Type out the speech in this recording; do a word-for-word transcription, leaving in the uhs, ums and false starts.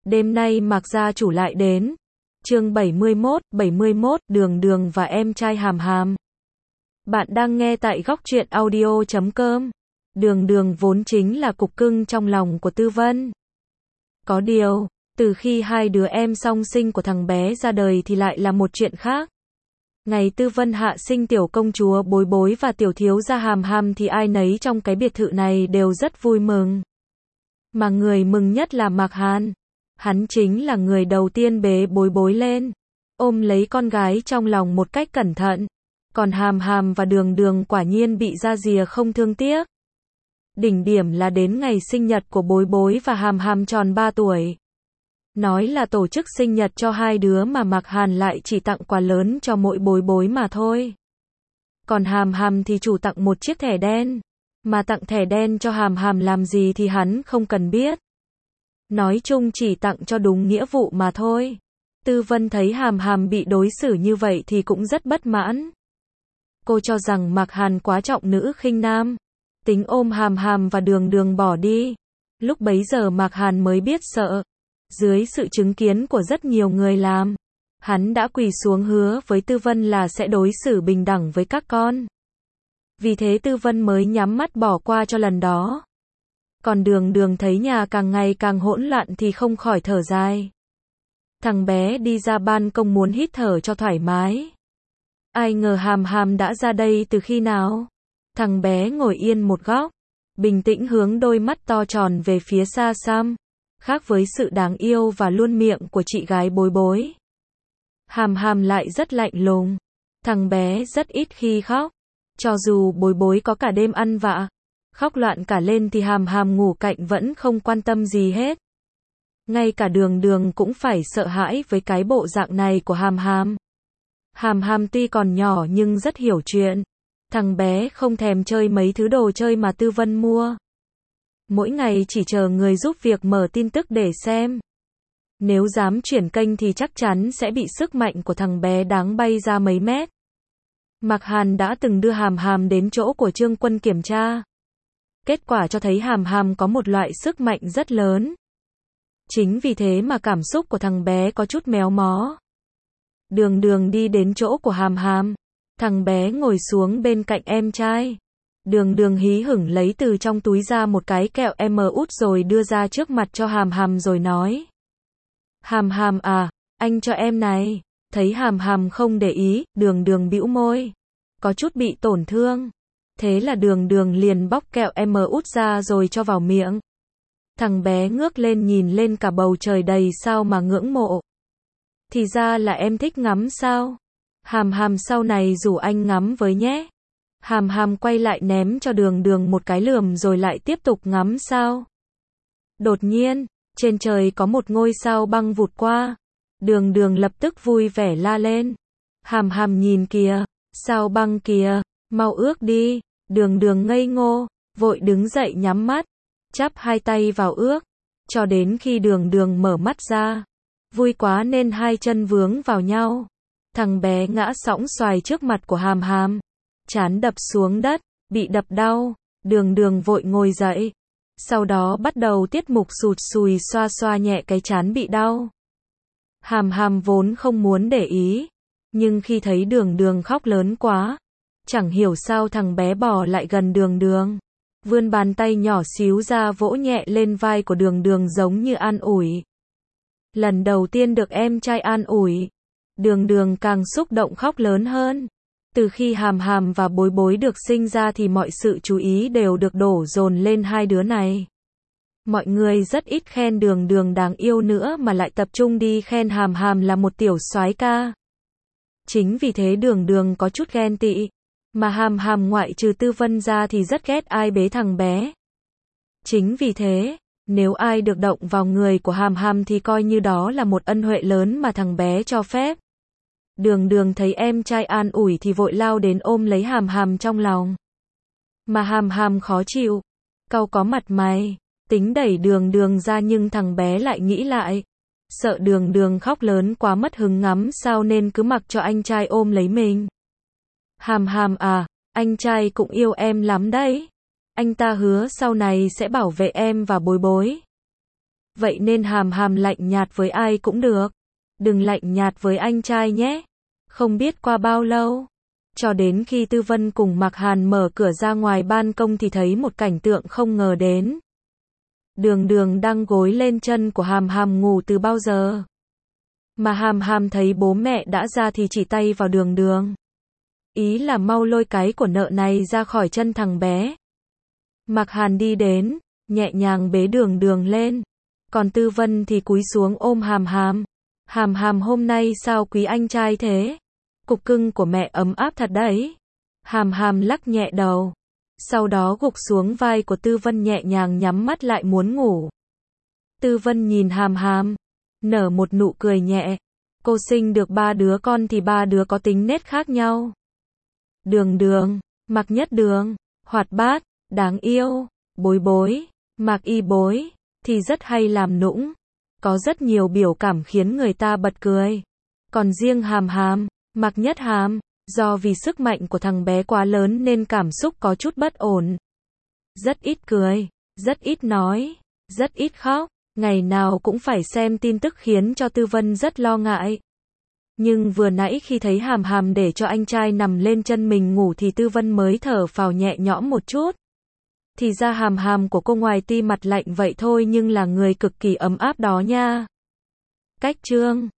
Đêm nay Mạc gia chủ lại đến. Chương bảy mươi mốt, bảy mươi mốt, Đường Đường và em trai Hàm Hàm. Bạn đang nghe tại góc truyện audio chấm com. Đường Đường vốn chính là cục cưng trong lòng của Tư Vân. Có điều, từ khi hai đứa em song sinh của thằng bé ra đời thì lại là một chuyện khác. Ngày Tư Vân hạ sinh tiểu công chúa Bối Bối và tiểu thiếu gia Hàm Hàm thì ai nấy trong cái biệt thự này đều rất vui mừng. Mà người mừng nhất là Mạc Hàn. Hắn chính là người đầu tiên bế Bối Bối lên, ôm lấy con gái trong lòng một cách cẩn thận. Còn Hàm Hàm và Đường Đường quả nhiên bị ra rìa không thương tiếc. Đỉnh điểm là đến ngày sinh nhật của Bối Bối và Hàm Hàm tròn ba tuổi. Nói là tổ chức sinh nhật cho hai đứa mà Mạc Hàn lại chỉ tặng quà lớn cho mỗi Bối Bối mà thôi. Còn Hàm Hàm thì chủ tặng một chiếc thẻ đen. Mà tặng thẻ đen cho Hàm Hàm làm gì thì hắn không cần biết. Nói chung chỉ tặng cho đúng nghĩa vụ mà thôi. Tư Vân thấy Hàm Hàm bị đối xử như vậy thì cũng rất bất mãn. Cô cho rằng Mạc Hàn quá trọng nữ khinh nam, tính ôm Hàm Hàm và Đường Đường bỏ đi. Lúc bấy giờ Mạc Hàn mới biết sợ. Dưới sự chứng kiến của rất nhiều người làm, hắn đã quỳ xuống hứa với Tư Vân là sẽ đối xử bình đẳng với các con. Vì thế Tư Vân mới nhắm mắt bỏ qua cho lần đó. Còn Đường Đường thấy nhà càng ngày càng hỗn loạn thì không khỏi thở dài. Thằng bé đi ra ban công muốn hít thở cho thoải mái. Ai ngờ Hàm Hàm đã ra đây từ khi nào? Thằng bé ngồi yên một góc, bình tĩnh hướng đôi mắt to tròn về phía xa xăm. Khác với sự đáng yêu và luôn miệng của chị gái Bối Bối, Hàm Hàm lại rất lạnh lùng. Thằng bé rất ít khi khóc. Cho dù Bối Bối có cả đêm ăn vạ, khóc loạn cả lên thì Hàm Hàm ngủ cạnh vẫn không quan tâm gì hết. Ngay cả Đường Đường cũng phải sợ hãi với cái bộ dạng này của Hàm Hàm. Hàm Hàm tuy còn nhỏ nhưng rất hiểu chuyện. Thằng bé không thèm chơi mấy thứ đồ chơi mà Tư Vân mua. Mỗi ngày chỉ chờ người giúp việc mở tin tức để xem. Nếu dám chuyển kênh thì chắc chắn sẽ bị sức mạnh của thằng bé đáng bay ra mấy mét. Mạc Hàn đã từng đưa Hàm Hàm đến chỗ của Trương Quân kiểm tra. Kết quả cho thấy Hàm Hàm có một loại sức mạnh rất lớn. Chính vì thế mà cảm xúc của thằng bé có chút méo mó. Đường Đường đi đến chỗ của Hàm Hàm. Thằng bé ngồi xuống bên cạnh em trai. Đường Đường hí hửng lấy từ trong túi ra một cái kẹo em út rồi đưa ra trước mặt cho Hàm Hàm rồi nói. Hàm Hàm à, anh cho em này. Thấy Hàm Hàm không để ý, Đường Đường bĩu môi. Có chút bị tổn thương. Thế là Đường Đường liền bóc kẹo em út ra rồi cho vào miệng. Thằng bé ngước lên nhìn lên cả bầu trời đầy sao mà ngưỡng mộ. Thì ra là em thích ngắm sao? Hàm Hàm sau này rủ anh ngắm với nhé. Hàm Hàm quay lại ném cho Đường Đường một cái lườm rồi lại tiếp tục ngắm sao. Đột nhiên, trên trời có một ngôi sao băng vụt qua. Đường Đường lập tức vui vẻ la lên. Hàm Hàm nhìn kìa, sao băng kìa, mau ước đi. Đường Đường ngây ngô, vội đứng dậy nhắm mắt, chắp hai tay vào ước, cho đến khi Đường Đường mở mắt ra. Vui quá nên hai chân vướng vào nhau. Thằng bé ngã sõng xoài trước mặt của Hàm Hàm, trán đập xuống đất, bị đập đau. Đường Đường vội ngồi dậy, sau đó bắt đầu tiết mục sụt sùi xoa xoa nhẹ cái trán bị đau. Hàm Hàm vốn không muốn để ý, nhưng khi thấy Đường Đường khóc lớn quá, chẳng hiểu sao thằng bé bò lại gần Đường Đường, vươn bàn tay nhỏ xíu ra vỗ nhẹ lên vai của Đường Đường giống như an ủi. Lần đầu tiên được em trai an ủi, Đường Đường càng xúc động khóc lớn hơn. Từ khi Hàm Hàm và Bối Bối được sinh ra thì mọi sự chú ý đều được đổ dồn lên hai đứa này. Mọi người rất ít khen Đường Đường đáng yêu nữa mà lại tập trung đi khen Hàm Hàm là một tiểu soái ca. Chính vì thế Đường Đường có chút ghen tị. Mà Hàm Hàm ngoại trừ Tư Vân ra thì rất ghét ai bế thằng bé. Chính vì thế, nếu ai được động vào người của Hàm Hàm thì coi như đó là một ân huệ lớn mà thằng bé cho phép. Đường Đường thấy em trai an ủi thì vội lao đến ôm lấy Hàm Hàm trong lòng. Mà Hàm Hàm khó chịu, cau có mặt mày, tính đẩy Đường Đường ra nhưng thằng bé lại nghĩ lại. Sợ Đường Đường khóc lớn quá mất hứng ngắm sao nên cứ mặc cho anh trai ôm lấy mình. Hàm Hàm à, anh trai cũng yêu em lắm đấy. Anh ta hứa sau này sẽ bảo vệ em và Bối Bối. vậy nên Hàm Hàm lạnh nhạt với ai cũng được. Đừng lạnh nhạt với anh trai nhé. Không biết qua bao lâu, cho đến khi Tư Vân cùng Mạc Hàn mở cửa ra ngoài ban công thì thấy một cảnh tượng không ngờ đến. Đường Đường đang gối lên chân của Hàm Hàm ngủ từ bao giờ. Mà Hàm Hàm thấy bố mẹ đã ra thì chỉ tay vào Đường Đường. Ý là mau lôi cái của nợ này ra khỏi chân thằng bé. Mạc Hàn đi đến, nhẹ nhàng bế Đường Đường lên. Còn Tư Vân thì cúi xuống ôm Hàm Hàm. Hàm Hàm hôm nay sao quý anh trai thế? Cục cưng của mẹ ấm áp thật đấy. Hàm Hàm lắc nhẹ đầu. Sau đó gục xuống vai của Tư Vân nhẹ nhàng nhắm mắt lại muốn ngủ. Tư Vân nhìn Hàm Hàm, nở một nụ cười nhẹ. Cô sinh được ba đứa con thì ba đứa có tính nết khác nhau. Đường Đường, Mạc Nhất Đường, hoạt bát, đáng yêu. Bối Bối, Mạc Y Bối, thì rất hay làm nũng. Có rất nhiều biểu cảm khiến người ta bật cười. Còn riêng Hàm Hàm, Mạc Nhất Hàm, do vì sức mạnh của thằng bé quá lớn nên cảm xúc có chút bất ổn. Rất ít cười, rất ít nói, rất ít khóc, ngày nào cũng phải xem tin tức khiến cho Tư Vân rất lo ngại. Nhưng vừa nãy khi thấy Hàm Hàm để cho anh trai nằm lên chân mình ngủ thì Tư Vân mới thở phào nhẹ nhõm một chút. Thì ra Hàm Hàm của cô ngoài ti mặt lạnh vậy thôi nhưng là người cực kỳ ấm áp đó nha. Cách chương